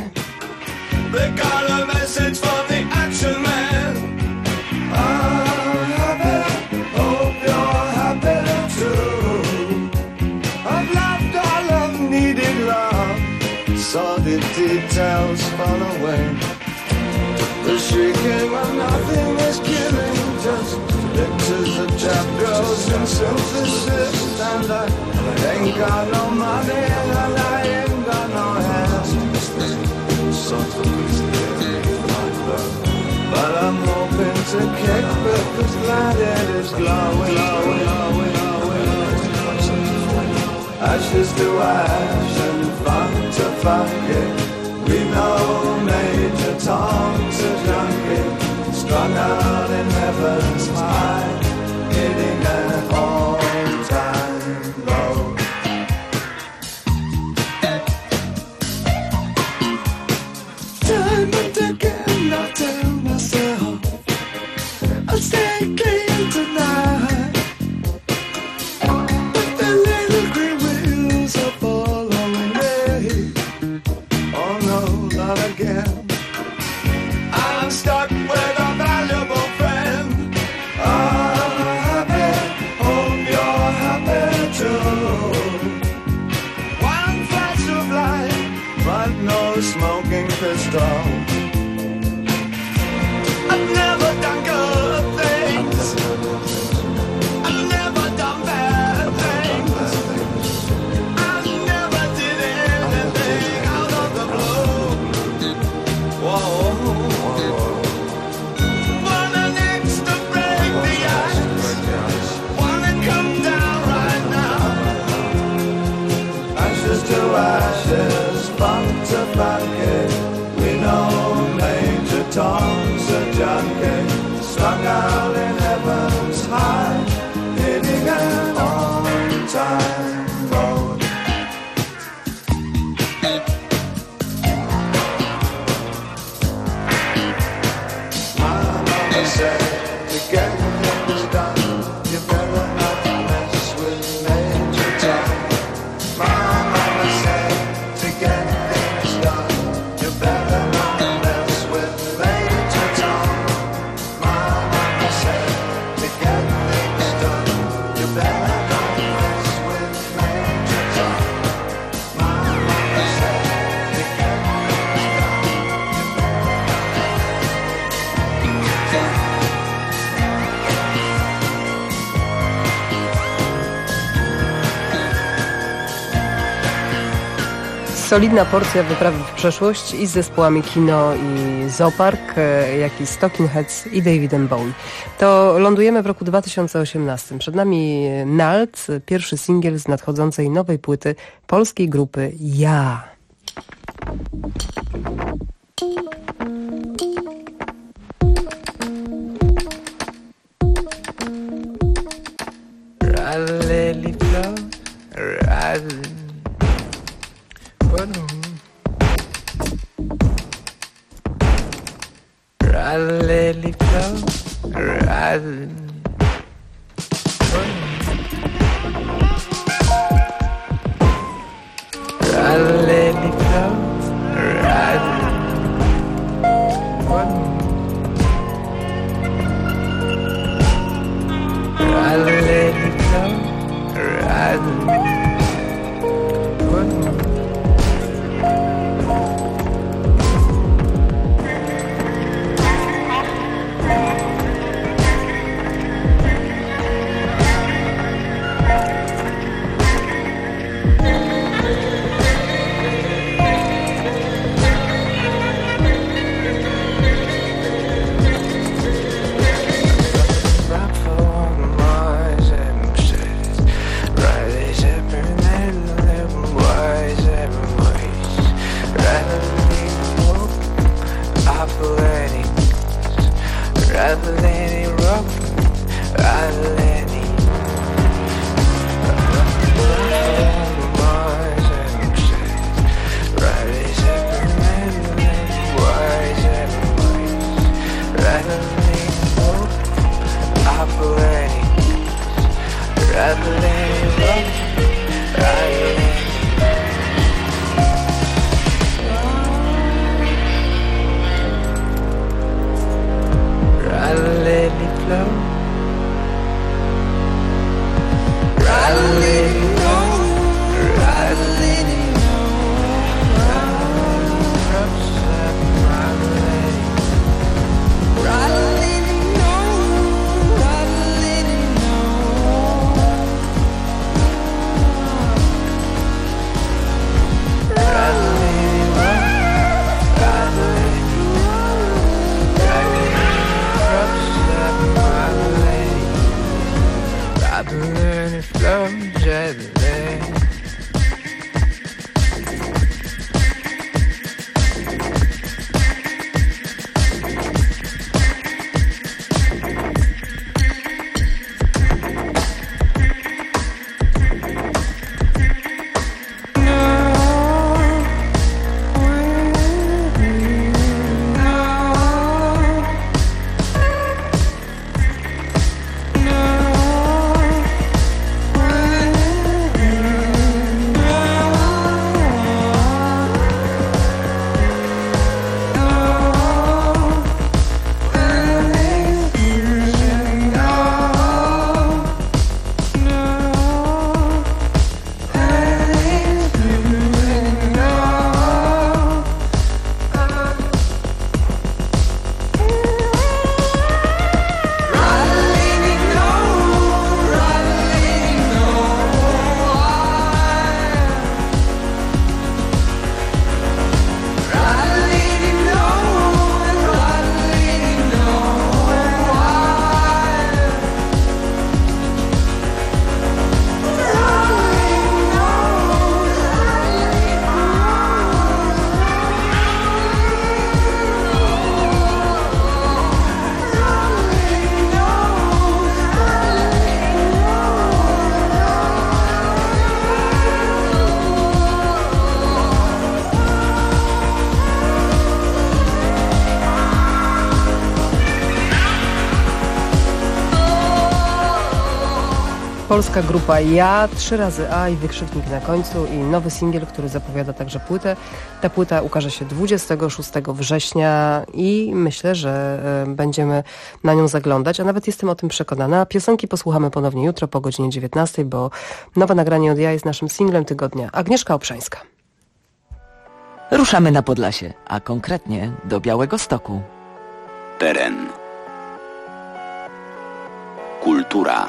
Saw the details fall away. The shrieking of nothing is killing. Just pictures of trap girls and synthesis. And I ain't got no money and I ain't got no hands. But I'm hoping to kick back this planet is glowing. Ashes to ash and funk to funky. We know Major Tom's a junkie, strung out in heaven's high, hitting an all-time low. Time and again I tell myself I'll stay clean tonight. I'm stuck with a valuable friend. I'm happy, hope you're happy too. One flash of light, but no smoking pistol. I've never done good things. I've never done bad things. I never did anything out of the blue. Whoa. Wanna next to break the ice. Wanna come down right now. Ashes to ashes, funk to funky. We know Major Tom's a junkie, strung out in heaven's high, hitting an on-time road. Said to get things done, you better not mess with Major Tom. My mama said to get things done, you better not mess with Major Tom. My mama said to get things done, you better not mess with Major Tom. My mama said to get things done, you better not. Solidna porcja wyprawy w przeszłość i z zespołami Kino i Zoopark, jak i Talking Heads i Davidem Bowie. To lądujemy w roku 2018. Przed nami Nalt, pierwszy singiel z nadchodzącej nowej płyty polskiej grupy Ja. Rally flow, rally. Rally flow, rally. Rally flow, rally. Rally flow, rally. rather let it rock, rather let it. Rather let it rock, rather let it. Rather let it flow, rather let it go, rather let it go, rather let it, rather let it go, rather let it go. Polska grupa Ja, 3 razy A i wykrzyknik na końcu i nowy singiel, który zapowiada także płytę. Ta płyta ukaże się 26 września i myślę, że będziemy na nią zaglądać, a nawet jestem o tym przekonana. Piosenki posłuchamy ponownie jutro po godzinie 19, bo nowe nagranie od Ja jest naszym singlem tygodnia. Agnieszka Obszańska. Ruszamy na Podlasie, a konkretnie do Białegostoku. Teren. Kultura.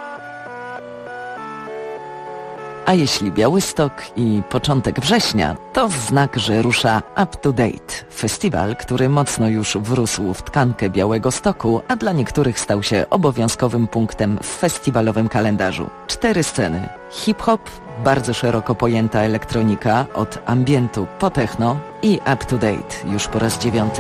A jeśli Białystok i początek września, to znak, że rusza Up to Date. Festiwal, który mocno już wrósł w tkankę Białegostoku, a dla niektórych stał się obowiązkowym punktem w festiwalowym kalendarzu. 4 sceny. Hip-hop, bardzo szeroko pojęta elektronika, od ambientu po techno i Up to Date już po raz 9.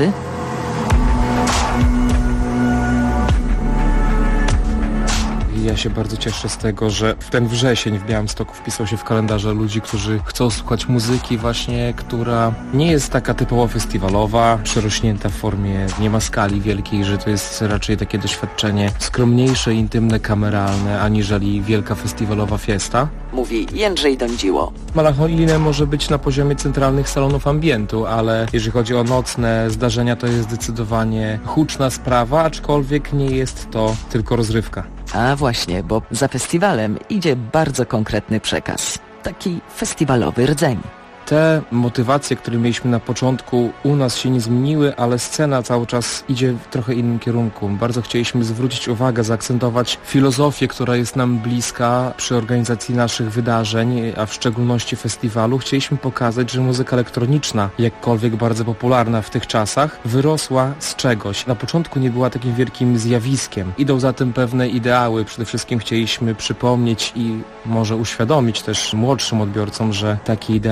Ja się bardzo cieszę z tego, że w ten wrzesień w Białymstoku wpisał się w kalendarze ludzi, którzy chcą słuchać muzyki właśnie, która nie jest taka typowo festiwalowa, przerośnięta w formie, nie ma skali wielkiej, że to jest raczej takie doświadczenie skromniejsze, intymne, kameralne, aniżeli wielka festiwalowa fiesta. Mówi Jędrzej Dądziło. Melancholijne może być na poziomie centralnych salonów ambientu, ale jeżeli chodzi o nocne zdarzenia, to jest zdecydowanie huczna sprawa, aczkolwiek nie jest to tylko rozrywka. A właśnie, bo za festiwalem idzie bardzo konkretny przekaz. Taki festiwalowy rdzeń. Te motywacje, które mieliśmy na początku, u nas się nie zmieniły, ale scena cały czas idzie w trochę innym kierunku. Bardzo chcieliśmy zwrócić uwagę, zaakcentować filozofię, która jest nam bliska przy organizacji naszych wydarzeń, a w szczególności festiwalu. Chcieliśmy pokazać, że muzyka elektroniczna, jakkolwiek bardzo popularna w tych czasach, wyrosła z czegoś. Na początku nie była takim wielkim zjawiskiem. Idą za tym pewne ideały. Przede wszystkim chcieliśmy przypomnieć i może uświadomić też młodszym odbiorcom, że takie ideały jak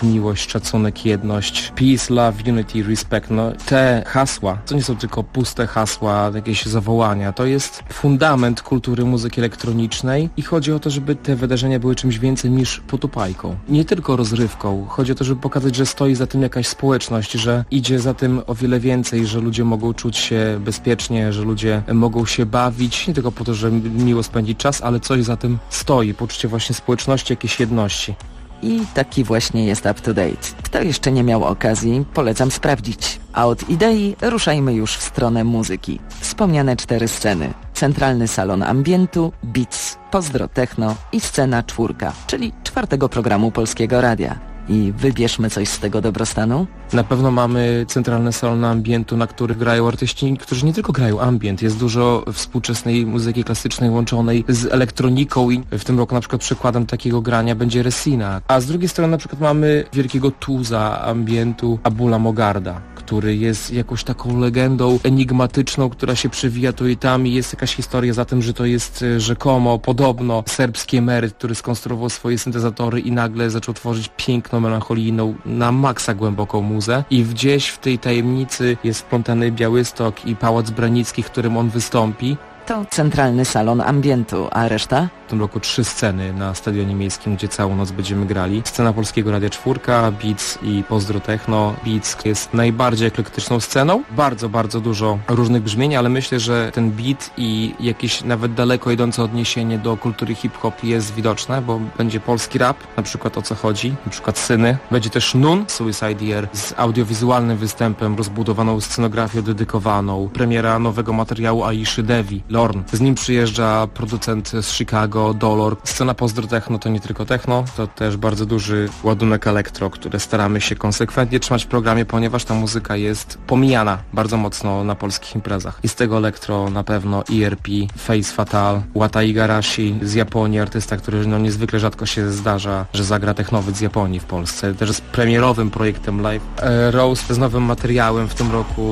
miłość, szacunek, jedność, peace, love, unity, respect. No, te hasła, to nie są tylko puste hasła, jakieś zawołania. To jest fundament kultury muzyki elektronicznej i chodzi o to, żeby te wydarzenia były czymś więcej niż potupajką. Nie tylko rozrywką. Chodzi o to, żeby pokazać, że stoi za tym jakaś społeczność, że idzie za tym o wiele więcej, że ludzie mogą czuć się bezpiecznie, że ludzie mogą się bawić, nie tylko po to, że miło spędzić czas, ale coś za tym stoi. Poczucie właśnie społeczności, jakiejś jedności. I taki właśnie jest Up to Date. Kto jeszcze nie miał okazji, polecam sprawdzić. A od idei ruszajmy już w stronę muzyki. Wspomniane 4 sceny. Centralny salon ambientu, Beats, Pozdro Techno i scena 4, czyli 4. programu Polskiego Radia. I wybierzmy coś z tego dobrostanu? Na pewno mamy centralny salon ambientu, na których grają artyści, którzy nie tylko grają ambient. Jest dużo współczesnej muzyki klasycznej łączonej z elektroniką i w tym roku na przykład przykładem takiego grania będzie Resina. A z drugiej strony na przykład mamy wielkiego tuza ambientu Abula Mogarda, który jest jakąś taką legendą enigmatyczną, która się przewija tu i tam i jest jakaś historia za tym, że to jest rzekomo, podobno serbski emeryt, który skonstruował swoje syntezatory i nagle zaczął tworzyć piękną, melancholijną, na maksa głęboką muzę i gdzieś w tej tajemnicy jest wplątany Białystok i Pałac Branicki, w którym on wystąpi. To centralny salon ambientu, a reszta? W tym roku 3 sceny na Stadionie Miejskim, gdzie całą noc będziemy grali. Scena Polskiego Radia 4, Beats i Pozdro Techno. Beats jest najbardziej eklektyczną sceną. Bardzo, bardzo dużo różnych brzmień, ale myślę, że ten beat i jakieś nawet daleko idące odniesienie do kultury hip-hop jest widoczne, bo będzie polski rap, na przykład O co chodzi, na przykład Syny. Będzie też Nun, Suicide Year, z audiowizualnym występem, rozbudowaną scenografią dedykowaną. Premiera nowego materiału Aiszy Devi, Lorn. Z nim przyjeżdża producent z Chicago, Dolor. Scena Pozdro Techno to nie tylko techno, to też bardzo duży ładunek elektro, który staramy się konsekwentnie trzymać w programie, ponieważ ta muzyka jest pomijana bardzo mocno na polskich imprezach. I z tego elektro na pewno ERP, Face Fatal, Wata Igarashi z Japonii, artysta, który niezwykle rzadko się zdarza, że zagra technowiec z Japonii w Polsce. Też jest premierowym projektem live. Rose z nowym materiałem w tym roku.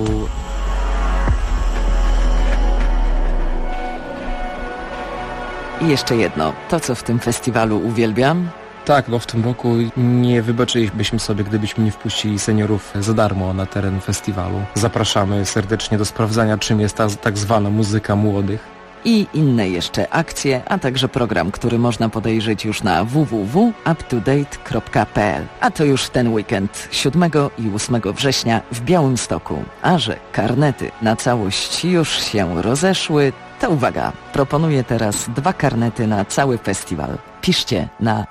I jeszcze jedno, to co w tym festiwalu uwielbiam? Tak, bo w tym roku nie wybaczylibyśmy sobie, gdybyśmy nie wpuścili seniorów za darmo na teren festiwalu. Zapraszamy serdecznie do sprawdzania, czym jest ta tak zwana muzyka młodych. I inne jeszcze akcje, a także program, który można podejrzeć już na www.uptodate.pl. A to już w ten weekend, 7 i 8 września w Białymstoku. A że karnety na całość już się rozeszły, to uwaga, proponuję teraz 2 karnety na cały festiwal. Piszcie na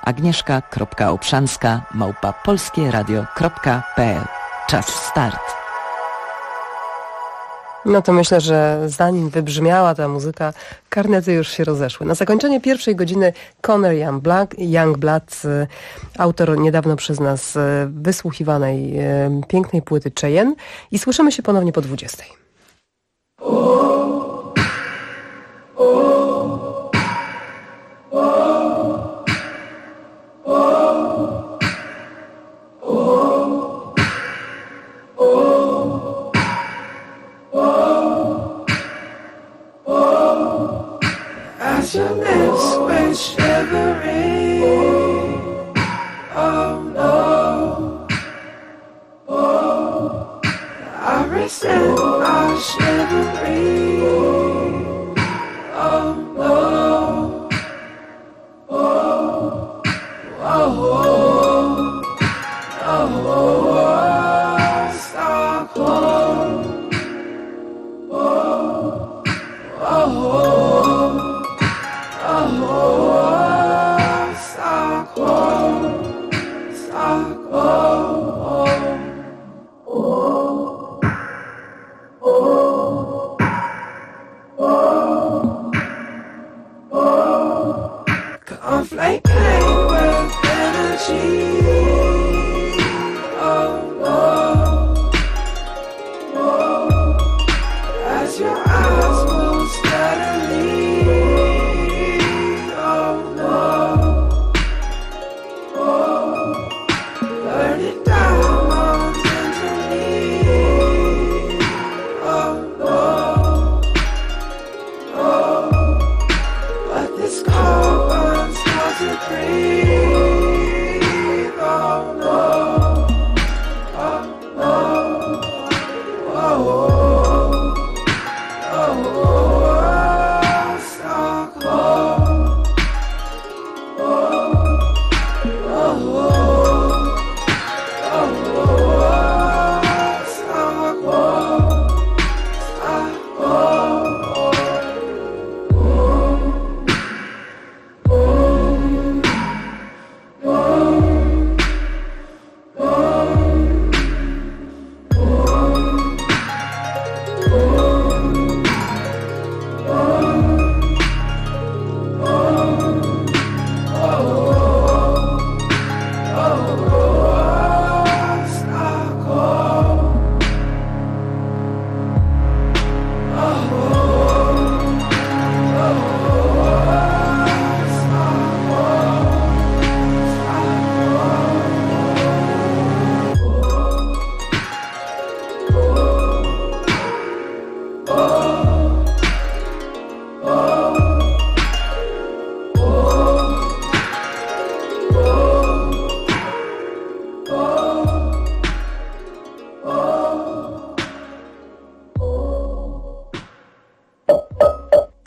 agnieszka.obszanska@polskieradio.pl. Czas start. No to myślę, że zanim wybrzmiała ta muzyka, karnety już się rozeszły. Na zakończenie pierwszej godziny Conor Youngblood, autor niedawno przez nas wysłuchiwanej pięknej płyty Cheyenne i słyszymy się ponownie po 20. As your lips were shivering, oh no, oh, iris and are shivering, oh no, oh, oh, oh, oh, Stockholm, oh, oh. Conflict pain with energy. Oh no, oh, as your eyes move steadily. Oh no, oh, burning down on tenderly. Oh no, oh, but this car burns to breathe.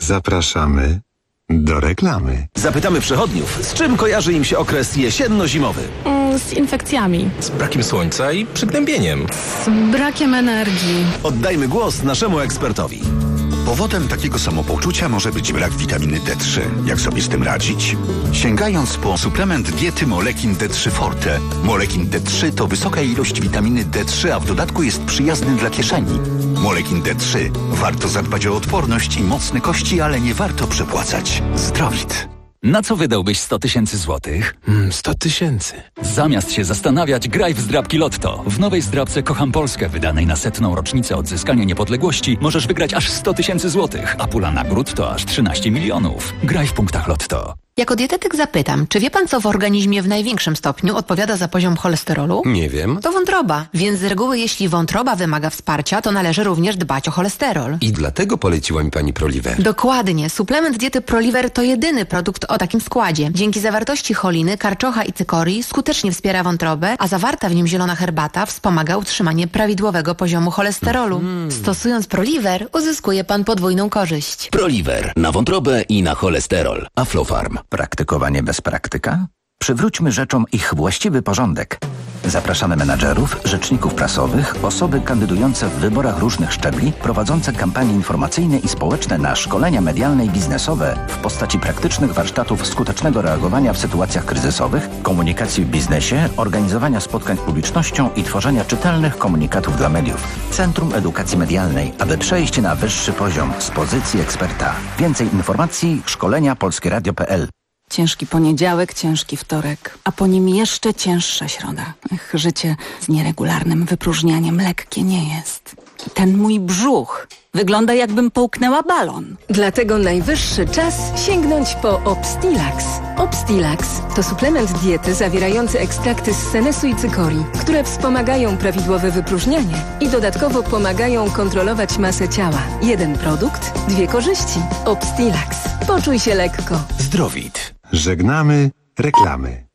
Zapraszamy do reklamy. Zapytamy przechodniów, z czym kojarzy im się okres jesienno-zimowy. Z infekcjami. Z brakiem słońca i przygnębieniem. Z brakiem energii. Oddajmy głos naszemu ekspertowi. Powodem takiego samopoczucia może być brak witaminy D3. Jak sobie z tym radzić? Sięgając po suplement diety Molekin D3 Forte. Molekin D3 to wysoka ilość witaminy D3, a w dodatku jest przyjazny dla kieszeni. Molekin D3. Warto zadbać o odporność i mocne kości, ale nie warto przepłacać. Zdrowit. Na co wydałbyś 100 000 złotych? 100 000. Zamiast się zastanawiać, graj w zdrabki Lotto. W nowej zdrabce Kocham Polskę, wydanej na 100. rocznicę odzyskania niepodległości, możesz wygrać aż 100 000 złotych, a pula nagród to aż 13 milionów. Graj w punktach Lotto. Jako dietetyk zapytam, czy wie pan, co w organizmie w największym stopniu odpowiada za poziom cholesterolu? Nie wiem. To wątroba, więc z reguły jeśli wątroba wymaga wsparcia, to należy również dbać o cholesterol. I dlatego poleciła mi pani Proliver. Dokładnie. Suplement diety Proliver to jedyny produkt o takim składzie. Dzięki zawartości choliny, karczocha i cykorii skutecznie wspiera wątrobę, a zawarta w nim zielona herbata wspomaga utrzymanie prawidłowego poziomu cholesterolu. Stosując Proliver, uzyskuje pan podwójną korzyść. Proliver na wątrobę i na cholesterol. Aflofarm. Praktykowanie bez praktyka? Przywróćmy rzeczom ich właściwy porządek. Zapraszamy menadżerów, rzeczników prasowych, osoby kandydujące w wyborach różnych szczebli, prowadzące kampanie informacyjne i społeczne na szkolenia medialne i biznesowe w postaci praktycznych warsztatów skutecznego reagowania w sytuacjach kryzysowych, komunikacji w biznesie, organizowania spotkań z publicznością i tworzenia czytelnych komunikatów dla mediów. Centrum Edukacji Medialnej, aby przejść na wyższy poziom z pozycji eksperta. Więcej informacji szkolenia polskieradio.pl. Ciężki poniedziałek, ciężki wtorek, a po nim jeszcze cięższa środa. Życie z nieregularnym wypróżnianiem lekkie nie jest. Ten mój brzuch wygląda, jakbym połknęła balon. Dlatego najwyższy czas sięgnąć po Obstilax. Obstilax to suplement diety zawierający ekstrakty z senesu i cykorii, które wspomagają prawidłowe wypróżnianie i dodatkowo pomagają kontrolować masę ciała. Jeden produkt, dwie korzyści. Obstilax. Poczuj się lekko. Zdrowit. Żegnamy reklamy.